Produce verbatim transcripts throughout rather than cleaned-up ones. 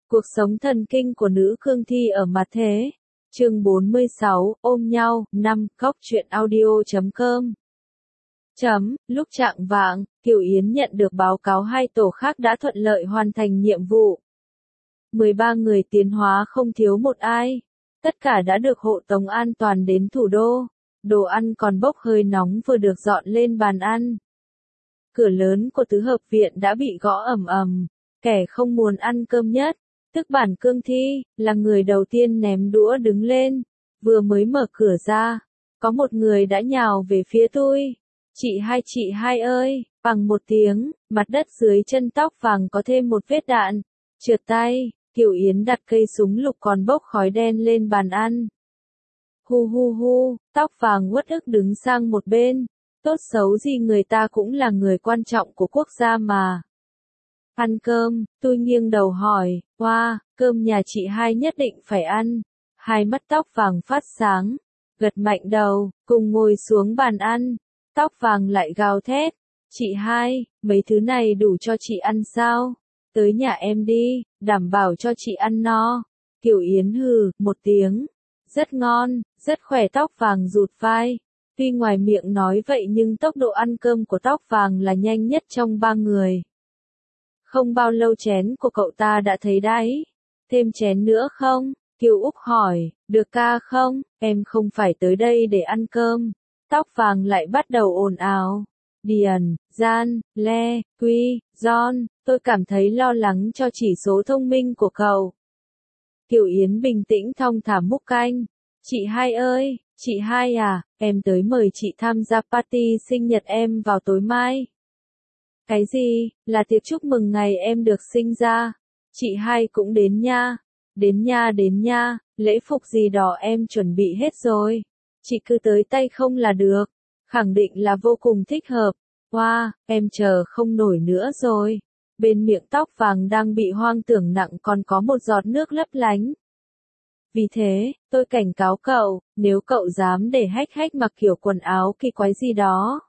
Cuộc sống thần kinh của nữ cương thi ở mặt thế. Chương bốn mươi sáu, ôm nhau, năm, góc truyện audio chấm com. Chấm, lúc chạng vạng, Kiều Yến nhận được báo cáo hai tổ khác đã thuận lợi hoàn thành nhiệm vụ. mười ba người tiến hóa không thiếu một ai. Tất cả đã được hộ tống an toàn đến thủ đô. Đồ ăn còn bốc hơi nóng vừa được dọn lên bàn ăn. Cửa lớn của tứ hợp viện đã bị gõ ầm ầm. Kẻ không muốn ăn cơm nhất, tức bản cương thi, là người đầu tiên ném đũa đứng lên. Vừa mới mở cửa ra, có một người đã nhào về phía tôi. Chị hai chị hai ơi, bằng một tiếng, mặt đất dưới chân tóc vàng có thêm một vết đạn. Trượt tay, Kiều Yến đặt cây súng lục còn bốc khói đen lên bàn ăn. Hu hu hu, tóc vàng uất ức đứng sang một bên. Tốt xấu gì người ta cũng là người quan trọng của quốc gia mà. Ăn cơm, tôi nghiêng đầu hỏi, wow, cơm nhà chị hai nhất định phải ăn. Hai mắt tóc vàng phát sáng, gật mạnh đầu, cùng ngồi xuống bàn ăn. Tóc vàng lại gào thét, chị hai, mấy thứ này đủ cho chị ăn sao? Tới nhà em đi, đảm bảo cho chị ăn no. Kiều Yến hừ, một tiếng, rất ngon, rất khỏe. Tóc vàng rụt vai. Tuy ngoài miệng nói vậy nhưng tốc độ ăn cơm của tóc vàng là nhanh nhất trong ba người. Không bao lâu chén của cậu ta đã thấy đáy. Thêm chén nữa không? Kiều Úc hỏi, được ca không? Em không phải tới đây để ăn cơm. Tóc vàng lại bắt đầu ồn ào. Điền, Gian, Le, Quy, John, tôi cảm thấy lo lắng cho chỉ số thông minh của cậu. Kiều Yến bình tĩnh thong thả múc canh. Chị hai ơi, chị hai à, em tới mời chị tham gia party sinh nhật em vào tối mai. Cái gì, là tiệc chúc mừng ngày em được sinh ra. Chị hai cũng đến nha. Đến nha đến nha, lễ phục gì đó em chuẩn bị hết rồi. Chị cứ tới tay không là được. Khẳng định là vô cùng thích hợp. Wow, em chờ không nổi nữa rồi. Bên miệng tóc vàng đang bị hoang tưởng nặng còn có một giọt nước lấp lánh. Vì thế, tôi cảnh cáo cậu, nếu cậu dám để hách hách mặc kiểu quần áo kỳ quái gì đó.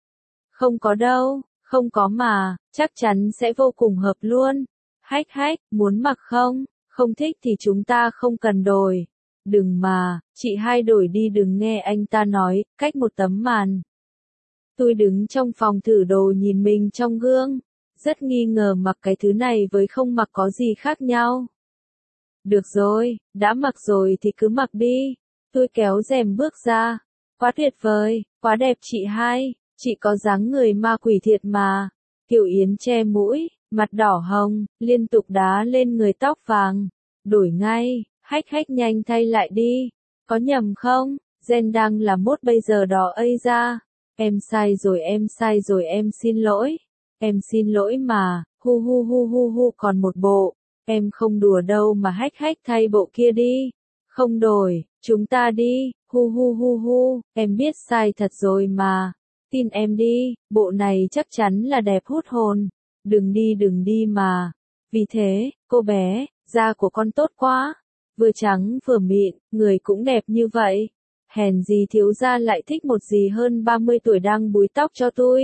Không có đâu, không có mà, chắc chắn sẽ vô cùng hợp luôn. Hách hách, muốn mặc không? Không thích thì chúng ta không cần đổi. Đừng mà, chị hai đổi đi đừng nghe anh ta nói, cách một tấm màn. Tôi đứng trong phòng thử đồ nhìn mình trong gương. Rất nghi ngờ mặc cái thứ này với không mặc có gì khác nhau. Được rồi, đã mặc rồi thì cứ mặc đi. Tôi kéo rèm bước ra. Quá tuyệt vời, quá đẹp chị hai, chị có dáng người ma quỷ thiệt mà. Kiều Yến che mũi, mặt đỏ hồng, liên tục đá lên người tóc vàng. Đổi ngay, hách hách nhanh thay lại đi. Có nhầm không? Gen đang là mốt bây giờ đỏ ây ra. Em sai rồi em sai rồi em xin lỗi. Em xin lỗi mà, hu hu hu hu hu còn một bộ. Em không đùa đâu mà hách hách thay bộ kia đi. Không đổi, chúng ta đi, hu hu hu hu, em biết sai thật rồi mà. Tin em đi, bộ này chắc chắn là đẹp hút hồn. Đừng đi đừng đi mà. Vì thế, cô bé, da của con tốt quá. Vừa trắng vừa mịn, người cũng đẹp như vậy. Hèn gì thiếu gia lại thích một dì hơn ba mươi tuổi đang búi tóc cho tôi.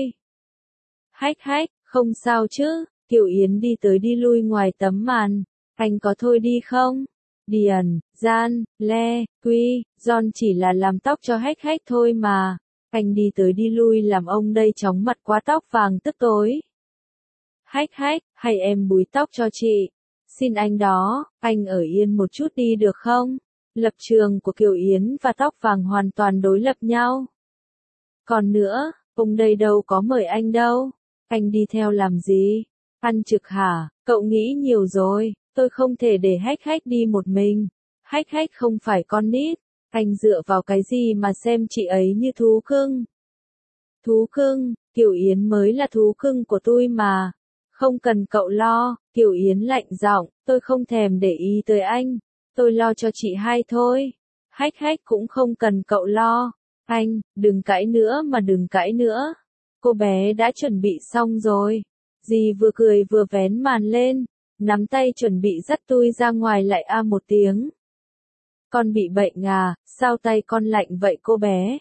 Hách hách, không sao chứ. Kiều Yến đi tới đi lui ngoài tấm màn. Anh có thôi đi không? Điền, Gian, Le, Quy, John chỉ là làm tóc cho hách hách thôi mà. Anh đi tới đi lui làm ông đây chóng mặt quá. Tóc vàng tức tối. Hách hách, hay em búi tóc cho chị? Xin anh đó, anh ở yên một chút đi được không? Lập trường của Kiều Yến và tóc vàng hoàn toàn đối lập nhau. Còn nữa, ông đây đâu có mời anh đâu. Anh đi theo làm gì? Ăn trực hả? Cậu nghĩ nhiều rồi, tôi không thể để hách hách đi một mình. Hách hách không phải con nít. Anh dựa vào cái gì mà xem chị ấy như thú cưng? Thú cưng, Kiều Yến mới là thú cưng của tôi mà. Không cần cậu lo, Kiều Yến lạnh giọng, tôi không thèm để ý tới anh. Tôi lo cho chị hai thôi. Hách hách cũng không cần cậu lo. Anh, đừng cãi nữa mà đừng cãi nữa. Cô bé đã chuẩn bị xong rồi. Dì vừa cười vừa vén màn lên. Nắm tay chuẩn bị dắt tôi ra ngoài lại a một tiếng. Con bị bệnh à, sao tay con lạnh vậy cô bé?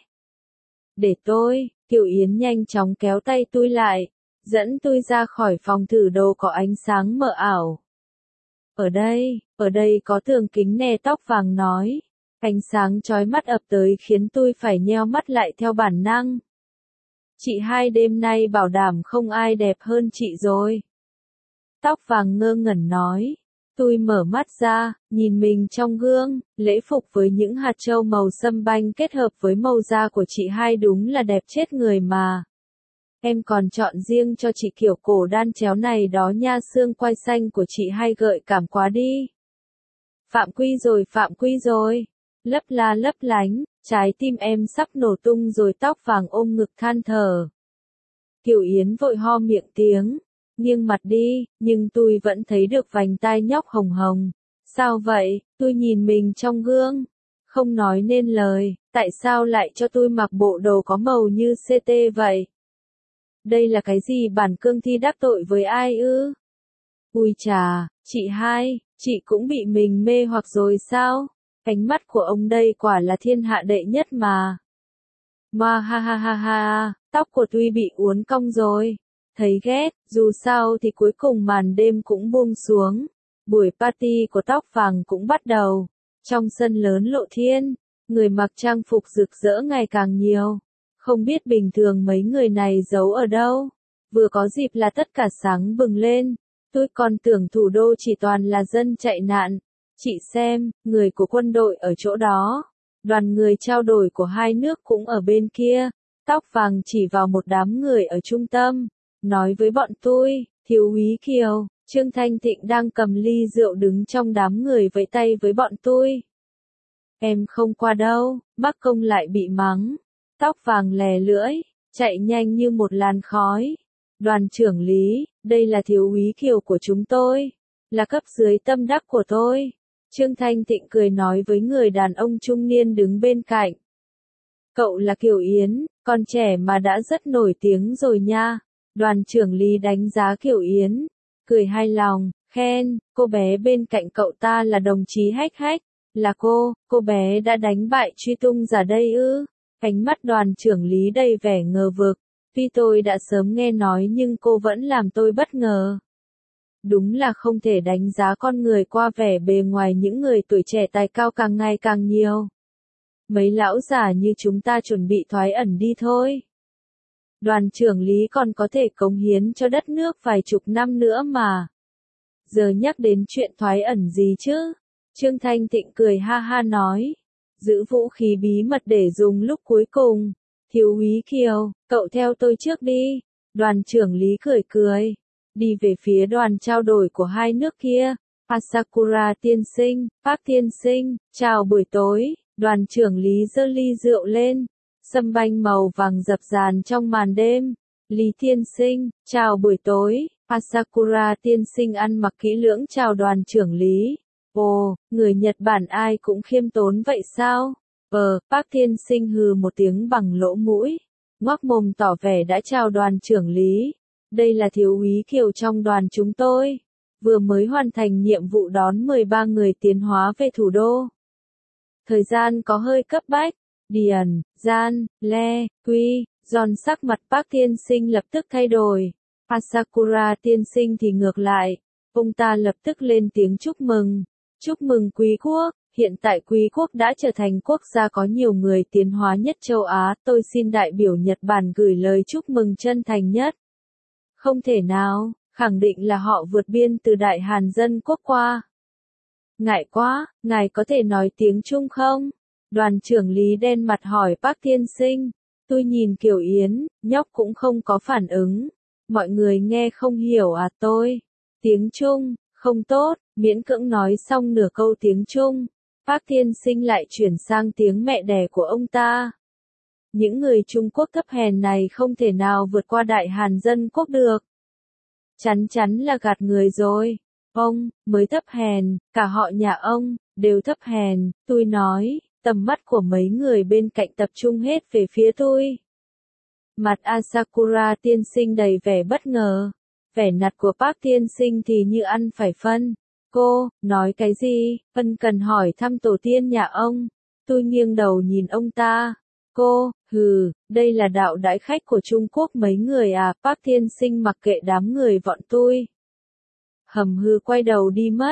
Để tôi, Kiều Yến nhanh chóng kéo tay tôi lại. Dẫn tôi ra khỏi phòng thử đồ có ánh sáng mờ ảo. Ở đây, ở đây có tường kính nè, tóc vàng nói. Ánh sáng chói mắt ập tới khiến tôi phải nheo mắt lại theo bản năng. Chị hai đêm nay bảo đảm không ai đẹp hơn chị rồi. Tóc vàng ngơ ngẩn nói. Tôi mở mắt ra, nhìn mình trong gương, lễ phục với những hạt châu màu sâm banh kết hợp với màu da của chị hai đúng là đẹp chết người mà. Em còn chọn riêng cho chị kiểu cổ đan chéo này đó nha, xương quai xanh của chị hai gợi cảm quá đi. Phạm quy rồi, phạm quy rồi. Lấp la lấp lánh, trái tim em sắp nổ tung rồi, tóc vàng ôm ngực than thở. Kiều Yến vội ho miệng tiếng, nghiêng mặt đi, nhưng tôi vẫn thấy được vành tai nhóc hồng hồng. Sao vậy? Tôi nhìn mình trong gương, không nói nên lời, tại sao lại cho tôi mặc bộ đồ có màu như xê tê vậy? Đây là cái gì, bản cương thi đắc tội với ai ư? Ui chà, chị hai, chị cũng bị mình mê hoặc rồi sao? Ánh mắt của ông đây quả là thiên hạ đệ nhất mà. Ma ha ha ha ha, tóc của Tuy bị uốn cong rồi. Thấy ghét, dù sao thì cuối cùng màn đêm cũng buông xuống. Buổi party của tóc vàng cũng bắt đầu. Trong sân lớn lộ thiên, người mặc trang phục rực rỡ ngày càng nhiều. Không biết bình thường mấy người này giấu ở đâu. Vừa có dịp là tất cả sáng bừng lên. Tôi còn tưởng thủ đô chỉ toàn là dân chạy nạn. Chị xem, người của quân đội ở chỗ đó. Đoàn người trao đổi của hai nước cũng ở bên kia. Tóc vàng chỉ vào một đám người ở trung tâm. Nói với bọn tôi, thiếu úy Kiều, Trương Thanh Thịnh đang cầm ly rượu đứng trong đám người vẫy tay với bọn tôi. Em không qua đâu, Bắc Công lại bị mắng. Tóc vàng lè lưỡi, chạy nhanh như một làn khói. Đoàn trưởng Lý, đây là thiếu úy Kiều của chúng tôi, là cấp dưới tâm đắc của tôi. Trương Thanh Thịnh cười nói với người đàn ông trung niên đứng bên cạnh. Cậu là Kiều Yến, con trẻ mà đã rất nổi tiếng rồi nha. Đoàn trưởng Lý đánh giá Kiều Yến, cười hài lòng, khen, cô bé bên cạnh cậu ta là đồng chí Hách Hách, là cô, cô bé đã đánh bại truy tung giả đây ư? Ánh mắt đoàn trưởng Lý đầy vẻ ngờ vực, tuy tôi đã sớm nghe nói nhưng cô vẫn làm tôi bất ngờ. Đúng là không thể đánh giá con người qua vẻ bề ngoài, những người tuổi trẻ tài cao càng ngày càng nhiều. Mấy lão già như chúng ta chuẩn bị thoái ẩn đi thôi. Đoàn trưởng Lý còn có thể cống hiến cho đất nước vài chục năm nữa mà. Giờ nhắc đến chuyện thoái ẩn gì chứ? Trương Thanh Thịnh cười ha ha nói. Giữ vũ khí bí mật để dùng lúc cuối cùng. Thiếu úy Kiều, cậu theo tôi trước đi. Đoàn trưởng Lý cười cười. Đi về phía đoàn trao đổi của hai nước kia. Asakura tiên sinh, Park tiên sinh, chào buổi tối. Đoàn trưởng Lý giơ ly rượu lên. Sâm banh màu vàng dập dàn trong màn đêm. Lý tiên sinh, chào buổi tối. Asakura tiên sinh ăn mặc kỹ lưỡng chào đoàn trưởng Lý. Ồ, người Nhật Bản ai cũng khiêm tốn vậy sao? Ờ, Park tiên sinh hừ một tiếng bằng lỗ mũi. Ngoác mồm tỏ vẻ đã chào đoàn trưởng Lý. Đây là thiếu úy Kiều trong đoàn chúng tôi. Vừa mới hoàn thành nhiệm vụ đón mười ba người tiến hóa về thủ đô. Thời gian có hơi cấp bách. Điền, Gian, Le, Quy, Giòn sắc mặt Park tiên sinh lập tức thay đổi. Asakura tiên sinh thì ngược lại. Ông ta lập tức lên tiếng chúc mừng. Chúc mừng quý quốc. Hiện tại quý quốc đã trở thành quốc gia có nhiều người tiến hóa nhất châu Á. Tôi xin đại biểu Nhật Bản gửi lời chúc mừng chân thành nhất. Không thể nào, khẳng định là họ vượt biên từ Đại Hàn Dân Quốc qua. Ngại quá, ngài có thể nói tiếng Trung không? Đoàn trưởng Lý đen mặt hỏi Park tiên sinh. Tôi nhìn Kiều Yến, nhóc cũng không có phản ứng. Mọi người nghe không hiểu à? Tôi. Tiếng Trung, không tốt, miễn cưỡng nói xong nửa câu tiếng Trung. Park tiên sinh lại chuyển sang tiếng mẹ đẻ của ông ta. Những người Trung Quốc thấp hèn này không thể nào vượt qua Đại Hàn Dân Quốc được. Chắn chắn là gạt người rồi. Ông, mới thấp hèn, cả họ nhà ông, đều thấp hèn, tôi nói, tầm mắt của mấy người bên cạnh tập trung hết về phía tôi. Mặt Asakura tiên sinh đầy vẻ bất ngờ. Vẻ mặt của Park tiên sinh thì như ăn phải phân. Cô, nói cái gì? Ân cần hỏi thăm tổ tiên nhà ông. Tôi nghiêng đầu nhìn ông ta. Cô, hừ, đây là đạo đãi khách của Trung Quốc mấy người à? Park tiên sinh mặc kệ đám người bọn tôi. Hầm hư quay đầu đi mất.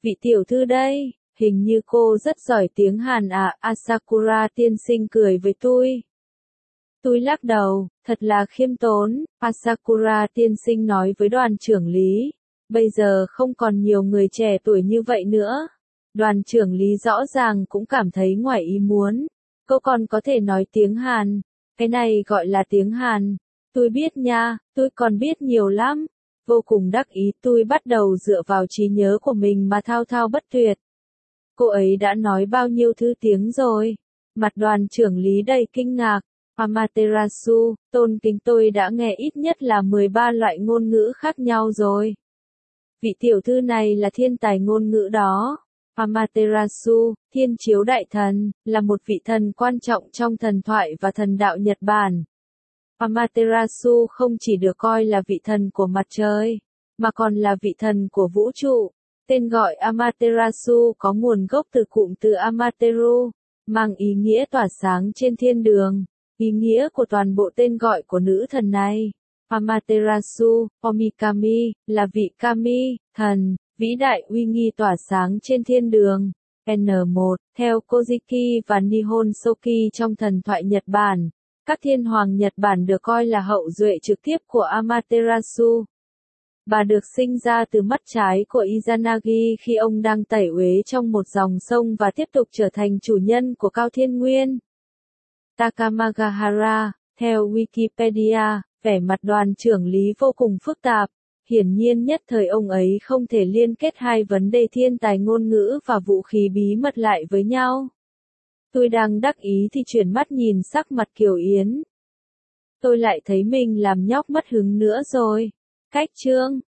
Vị tiểu thư đây, hình như cô rất giỏi tiếng Hàn à, Asakura tiên sinh cười với tôi. Tôi lắc đầu, thật là khiêm tốn, Asakura tiên sinh nói với đoàn trưởng lý. Bây giờ không còn nhiều người trẻ tuổi như vậy nữa. Đoàn trưởng lý rõ ràng cũng cảm thấy ngoài ý muốn. Cô còn có thể nói tiếng Hàn. Cái này gọi là tiếng Hàn. Tôi biết nha, tôi còn biết nhiều lắm. Vô cùng đắc ý tôi bắt đầu dựa vào trí nhớ của mình mà thao thao bất tuyệt. Cô ấy đã nói bao nhiêu thứ tiếng rồi. Mặt đoàn trưởng lý đầy kinh ngạc. Amaterasu, tôn kính tôi đã nghe ít nhất là mười ba loại ngôn ngữ khác nhau rồi. Vị tiểu thư này là thiên tài ngôn ngữ đó. Amaterasu, thiên chiếu đại thần, là một vị thần quan trọng trong thần thoại và thần đạo Nhật Bản. Amaterasu không chỉ được coi là vị thần của mặt trời, mà còn là vị thần của vũ trụ. Tên gọi Amaterasu có nguồn gốc từ cụm từ Amateru, mang ý nghĩa tỏa sáng trên thiên đường. Ý nghĩa của toàn bộ tên gọi của nữ thần này, Amaterasu, Omikami, là vị kami, thần, vĩ đại uy nghi tỏa sáng trên thiên đường. N một, theo Kojiki và Nihon Shoki trong thần thoại Nhật Bản, các thiên hoàng Nhật Bản được coi là hậu duệ trực tiếp của Amaterasu. Bà được sinh ra từ mắt trái của Izanagi khi ông đang tẩy uế trong một dòng sông và tiếp tục trở thành chủ nhân của Cao Thiên Nguyên. Takamagahara, theo Wikipedia, vẻ mặt đoàn trưởng lý vô cùng phức tạp. Hiển nhiên nhất thời ông ấy không thể liên kết hai vấn đề thiên tài ngôn ngữ và vũ khí bí mật lại với nhau. Tôi đang đắc ý thì chuyển mắt nhìn sắc mặt Kiều Yến. Tôi lại thấy mình làm nhóc mất hứng nữa rồi. Cách chương